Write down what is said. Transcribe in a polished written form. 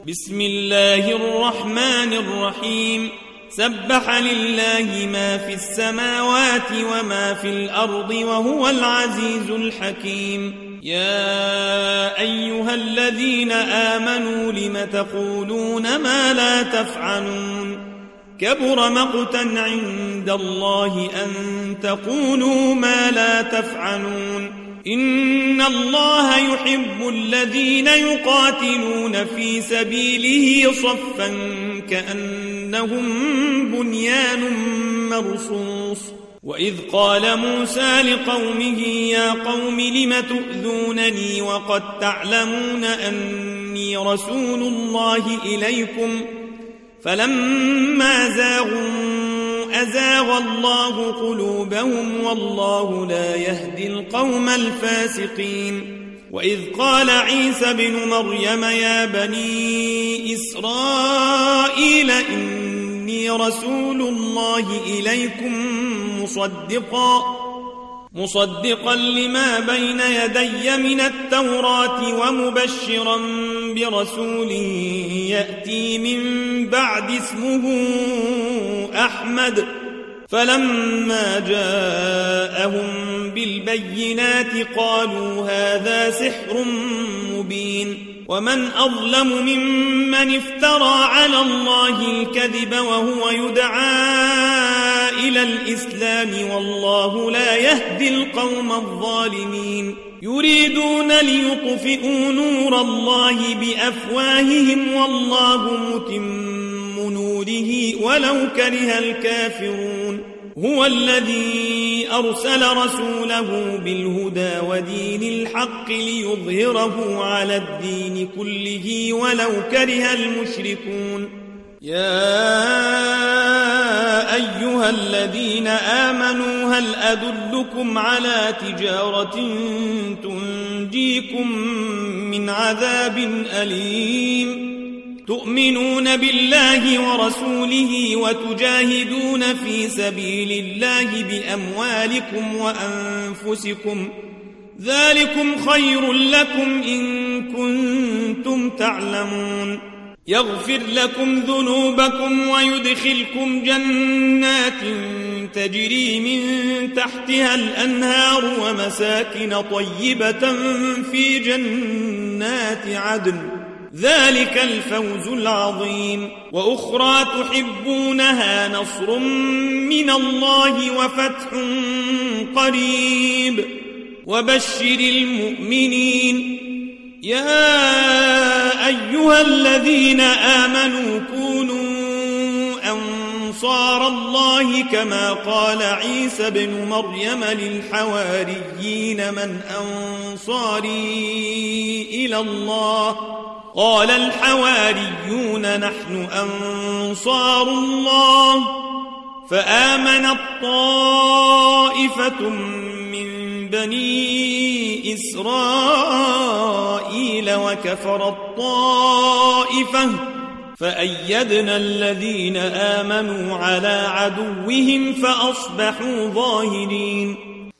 بسم الله الرحمن الرحيم سبح لله ما في السماوات وما في الأرض وهو العزيز الحكيم يا أيها الذين آمنوا لم تقولون ما لا تفعلون كبر مقتا عند الله أن تقولوا ما لا تفعلون إن الله يحب الذين يقاتلون في سبيله صفا كأنهم بنيان مرصوص وإذ قال موسى لقومه يا قوم لم تؤذونني وقد تعلمون أني رسول الله إليكم فلما زاغوا أزاغ الله قلوبهم والله لا يهدي القوم الفاسقين وإذ قال عيسى بن مريم يا بني إسرائيل إني رسول الله إليكم مصدقا لما بين يدي من التوراة ومبشرا برسول يأتي من بعد اسمه أحمد فلما جاءهم بالبينات قالوا هذا سحر مبين ومن أظلم ممن افترى على الله الكذب وهو يدعى إلى الإسلام والله لا يهدي القوم الظالمين يريدون ليطفئوا نور الله بأفواههم والله متم نوره ولو كره الكافرون هو الذي أرسل رسوله بالهدى ودين الحق ليظهره على الدين كله ولو كره المشركون يا أيها الذين آمنوا هل أدلكم على تجارة تنجيكم من عذاب أليم تؤمنون بالله ورسوله وتجاهدون في سبيل الله بأموالكم وأنفسكم ذلكم خير لكم إن كنتم تعلمون يغفر لكم ذنوبكم ويدخلكم جنات تجري من تحتها الأنهار ومساكن طيبة في جنات عدن ذلك الفوز العظيم وأخرى تحبونها نصر من الله وفتح قريب وبشر المؤمنين يا أيها الذين آمنوا كونوا أنصار الله كما قال عيسى بن مريم للحواريين من أنصاري إلى الله قال الحواريون نحن أنصار الله فآمنت طائفة من بني إسرائيل وكفرت طائفة فأيدنا الذين آمنوا على عدوهم فأصبحوا ظاهرين